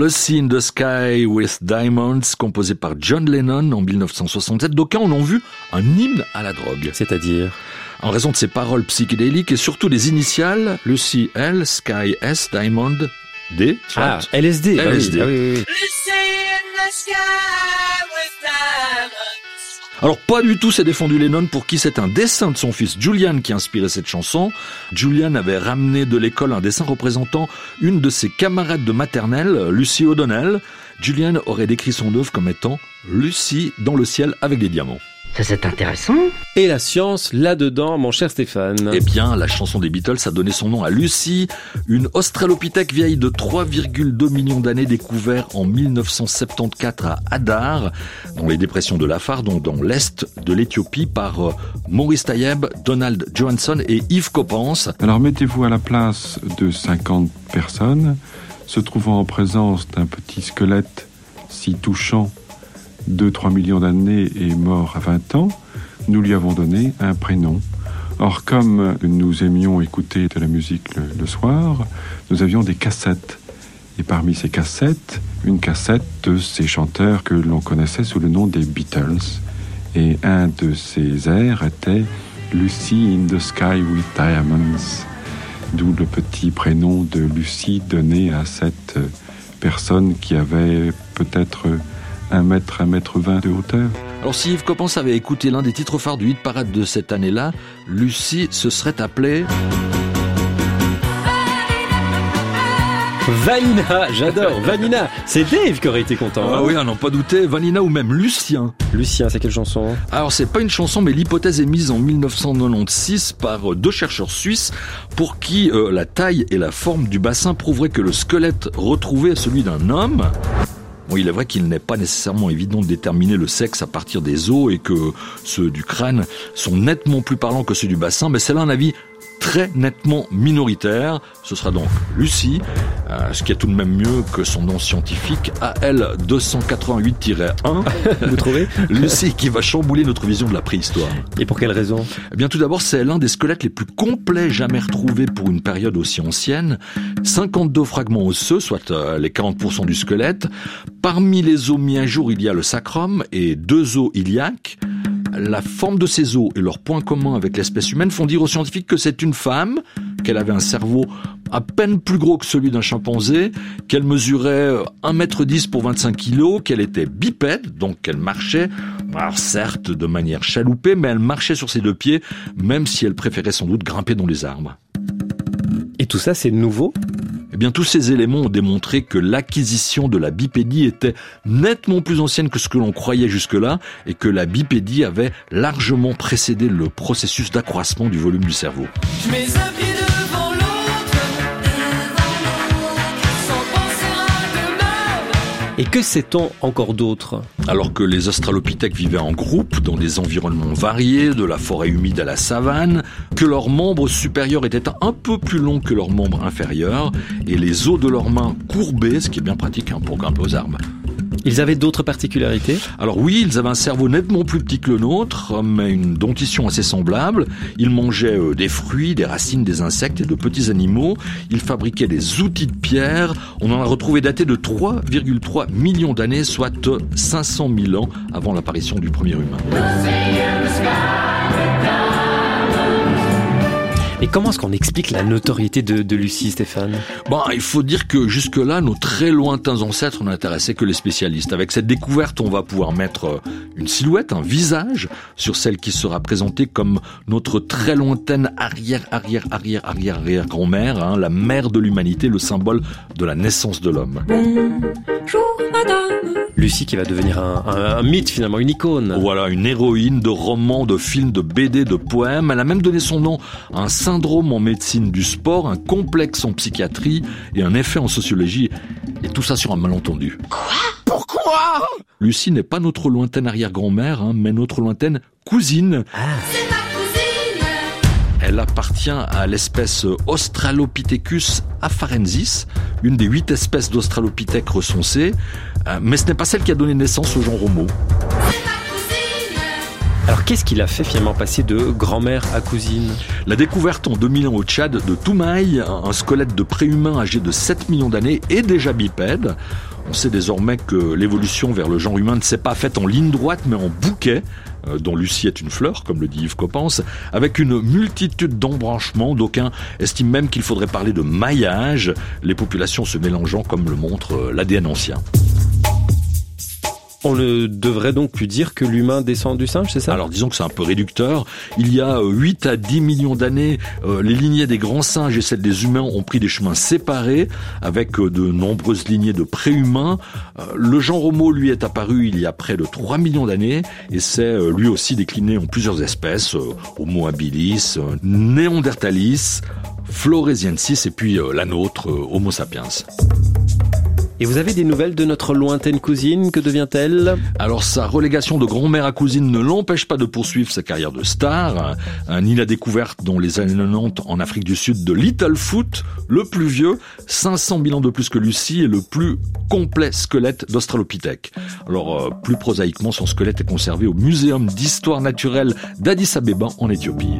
Lucy in the Sky with Diamonds, composé par John Lennon en 1967. D'aucuns en ont vu un hymne à la drogue. C'est-à-dire ? En raison de ses paroles psychédéliques et surtout des initiales, Lucy L, Sky S, Diamond D. Ah, LSD. LSD. Ah oui. Lucy in the sky with diamonds. Alors pas du tout, c'est défendu Lennon, pour qui c'est un dessin de son fils Julian qui a inspiré cette chanson. Julian avait ramené de l'école un dessin représentant une de ses camarades de maternelle, Lucy O'Donnell. Julian aurait décrit son œuvre comme étant Lucy dans le ciel avec des diamants. Ça, c'est intéressant. Et la science là-dedans, mon cher Stéphane? Eh bien, la chanson des Beatles a donné son nom à Lucy, une australopithèque vieille de 3,2 millions d'années, découverte en 1974 à Hadar, dans les dépressions de l'Afar, donc dans l'est de l'Éthiopie, par Maurice Tayeb, Donald Johansson et Yves Coppens. Alors mettez-vous à la place de 50 personnes, se trouvant en présence d'un petit squelette si touchant, 2-3 millions d'années et mort à 20 ans, nous lui avons donné un prénom. Or, comme nous aimions écouter de la musique le soir, nous avions des cassettes. Et parmi ces cassettes, une cassette de ces chanteurs que l'on connaissait sous le nom des Beatles. Et un de ces airs était Lucy in the Sky with Diamonds, d'où le petit prénom de Lucy donné à cette personne qui avait peut-être 1 mètre, 1,20 m de hauteur. Alors si Yves Coppens avait écouté l'un des titres phares du hit parade de cette année-là, Lucy se serait appelée... Vanina, j'adore, Vanina. C'est Dave qui aurait été content. Ah oui, à n'en pas douter, Vanina ou même Lucien. Lucien, c'est quelle chanson? Alors c'est pas une chanson, mais l'hypothèse est mise en 1996 par 2 chercheurs suisses pour qui la taille et la forme du bassin prouveraient que le squelette retrouvé est celui d'un homme. Bon, il est vrai qu'il n'est pas nécessairement évident de déterminer le sexe à partir des os et que ceux du crâne sont nettement plus parlants que ceux du bassin, mais c'est là un avis très nettement minoritaire. Ce sera donc Lucy, ce qui est tout de même mieux que son nom scientifique, AL 288-1. Vous trouvez? Lucy qui va chambouler notre vision de la préhistoire. Et pour quelle raison? Eh bien, tout d'abord, c'est l'un des squelettes les plus complets jamais retrouvés pour une période aussi ancienne. 52 fragments osseux, soit les 40% du squelette. Parmi les os mis à jour, il y a le sacrum et 2 os iliaques. La forme de ces os et leurs points communs avec l'espèce humaine font dire aux scientifiques que c'est une femme, qu'elle avait un cerveau à peine plus gros que celui d'un chimpanzé, qu'elle mesurait 1,10 m pour 25 kg, qu'elle était bipède, donc qu'elle marchait, alors certes de manière chaloupée, mais elle marchait sur ses 2 pieds, même si elle préférait sans doute grimper dans les arbres. Et tout ça, c'est nouveau? Eh bien, tous ces éléments ont démontré que l'acquisition de la bipédie était nettement plus ancienne que ce que l'on croyait jusque-là et que la bipédie avait largement précédé le processus d'accroissement du volume du cerveau. Je mets un pied devant l'autre, sans penser à demain. Et que sait-on encore d'autre? Alors que les australopithèques vivaient en groupe, dans des environnements variés, de la forêt humide à la savane, que leurs membres supérieurs étaient un peu plus longs que leurs membres inférieurs, et les os de leurs mains courbés, ce qui est bien pratique pour grimper aux arbres. Ils avaient d'autres particularités? Alors oui, ils avaient un cerveau nettement plus petit que le nôtre, mais une dentition assez semblable. Ils mangeaient des fruits, des racines, des insectes et de petits animaux. Ils fabriquaient des outils de pierre. On en a retrouvé datés de 3,3 millions d'années, soit 500 000 ans avant l'apparition du premier humain. Et comment est-ce qu'on explique la notoriété de Lucy, Stéphane? Il faut dire que jusque-là, nos très lointains ancêtres n'intéressaient que les spécialistes. Avec cette découverte, on va pouvoir mettre une silhouette, un visage, sur celle qui sera présentée comme notre très lointaine arrière-grand-mère, la mère de l'humanité, le symbole de la naissance de l'homme. Bonjour, madame. Lucy qui va devenir un mythe finalement, une icône. Voilà, une héroïne de romans, de films, de BD, de poèmes. Elle a même donné son nom à un syndrome en médecine du sport, un complexe en psychiatrie et un effet en sociologie. Et tout ça sur un malentendu. Quoi? Pourquoi? Lucy n'est pas notre lointaine arrière-grand-mère, mais notre lointaine cousine. C'est ma cousine. Elle appartient à l'espèce Australopithecus afarensis, une des 8 espèces d'australopithèques recensées, mais ce n'est pas celle qui a donné naissance au genre Homo. C'est ma cousine. Alors Qu'est-ce qui l'a fait finalement passer de grand-mère à cousine ? La découverte en 2001 au Tchad de Toumaï, un squelette de préhumain âgé de 7 millions d'années et déjà bipède. On sait désormais que l'évolution vers le genre humain ne s'est pas faite en ligne droite mais en bouquet, dont Lucie est une fleur, comme le dit Yves Coppens, avec une multitude d'embranchements. D'aucuns estiment même qu'il faudrait parler de maillage, les populations se mélangeant comme le montre l'ADN ancien. On ne devrait donc plus dire que l'humain descend du singe, c'est ça ? Alors disons que c'est un peu réducteur. Il y a 8 à 10 millions d'années, les lignées des grands singes et celles des humains ont pris des chemins séparés, avec de nombreuses lignées de préhumains. Le genre Homo, lui, est apparu il y a près de 3 millions d'années, et s'est lui aussi décliné en plusieurs espèces, Homo habilis, Neanderthalis, Floresiensis, et puis la nôtre, Homo sapiens. Et vous avez des nouvelles de notre lointaine cousine ? Que devient-elle ? Alors sa relégation de grand-mère à cousine ne l'empêche pas de poursuivre sa carrière de star. Ni la découverte dans les années 90 en Afrique du Sud de Littlefoot, le plus vieux, 500 000 ans de plus que Lucie, et le plus complet squelette d'Australopithèque. Alors plus prosaïquement, son squelette est conservé au Muséum d'histoire naturelle d'Addis Abeba en Éthiopie.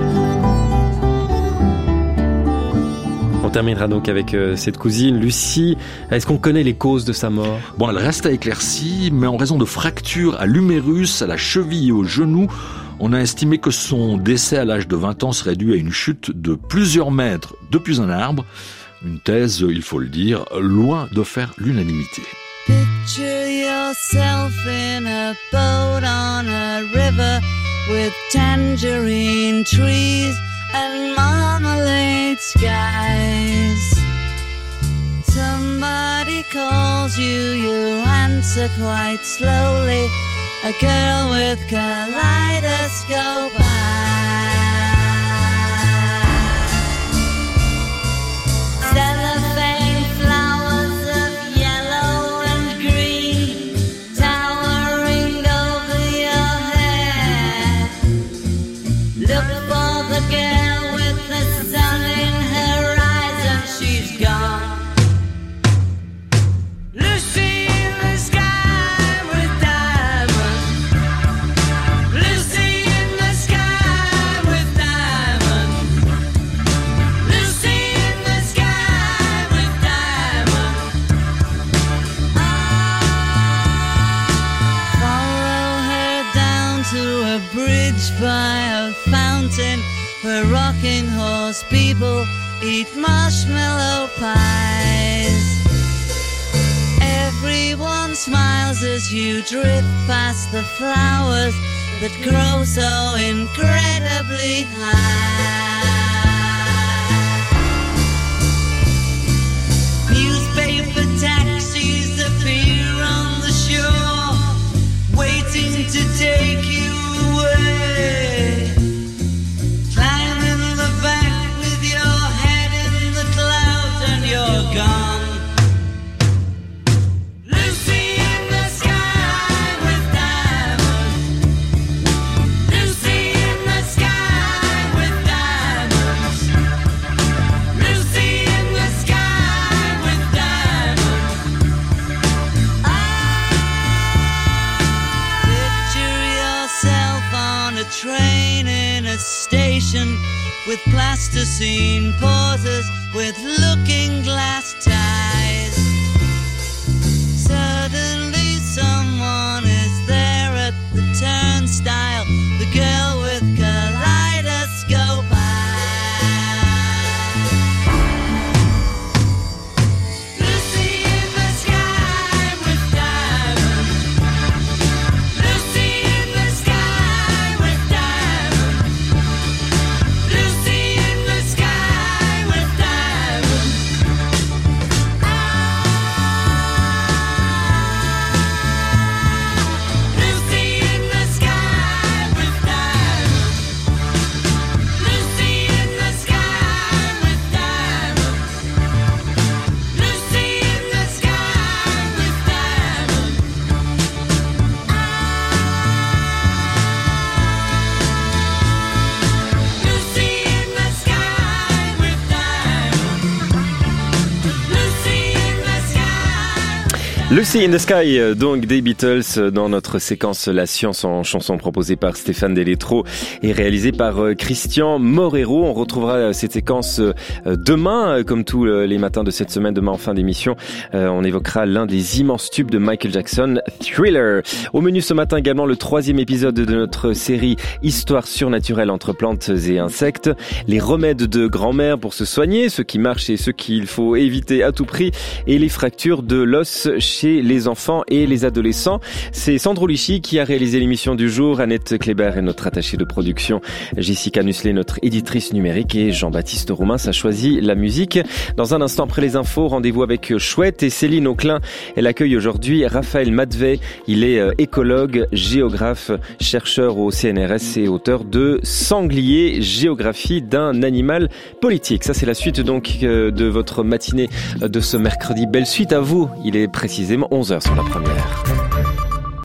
On terminera donc avec cette cousine, Lucie. Est-ce qu'on connaît les causes de sa mort ? Bon, elle reste à éclaircir, mais en raison de fractures à l'humérus, à la cheville et au genou, on a estimé que son décès à l'âge de 20 ans serait dû à une chute de plusieurs mètres depuis un arbre. Une thèse, il faut le dire, loin de faire l'unanimité. Picture yourself in a boat on a river with tangerine trees and marmalade skies. Somebody calls you, you answer quite slowly. A girl with kaleidoscope cellophane flowers of yellow and green towering over your head. Look for the girl with the sun in her eyes and she's gone. Lucy in the sky with diamonds. Lucy in the sky with diamonds. Lucy in the sky with diamonds. Follow her down to a bridge by a fountain where rocking horse people eat marshmallow pies. Everyone smiles as you drift past the flowers that grow so incredibly high. Newspaper taxis appear on the shore, waiting to take you away. Climb in the back with your head in the clouds and you're gone. Lucy in the sky with diamonds. Lucy in the sky with diamonds. Lucy in the sky with diamonds. Picture yourself on a train in a station with plasticine porters with looking glass ties. Suddenly someone is there at the turnstile, the girl with kaleidoscope eyes. Lucy in the sky with diamonds. Lucy in the sky with diamonds. Lucy in the sky with diamonds. Lucy in the Sky, donc des Beatles, dans notre séquence La Science en chanson proposée par Stéphane Deletro et réalisée par Christian Morero. On retrouvera cette séquence demain, comme tous les matins de cette semaine. Demain en fin d'émission, on évoquera l'un des immenses tubes de Michael Jackson, Thriller. Au menu ce matin également le 3e épisode de notre série Histoire surnaturelle entre plantes et insectes. Les remèdes de grand-mère pour se soigner, ceux qui marchent et ceux qu'il faut éviter à tout prix, et les fractures de l'os chez les enfants et les adolescents. C'est Sandro Lichy qui a réalisé l'émission du jour. Annette Kléber est notre attachée de production. Jessica Nusselet, notre éditrice numérique, et Jean-Baptiste Roumain a choisi la musique. Dans un instant après les infos, rendez-vous avec Chouette et Céline Auclin. Elle accueille aujourd'hui Raphaël Madvet. Il est écologue, géographe, chercheur au CNRS et auteur de Sanglier, géographie d'un animal politique. Ça, c'est la suite donc de votre matinée de ce mercredi. Belle suite à vous. Il est précisément 11h sur la première.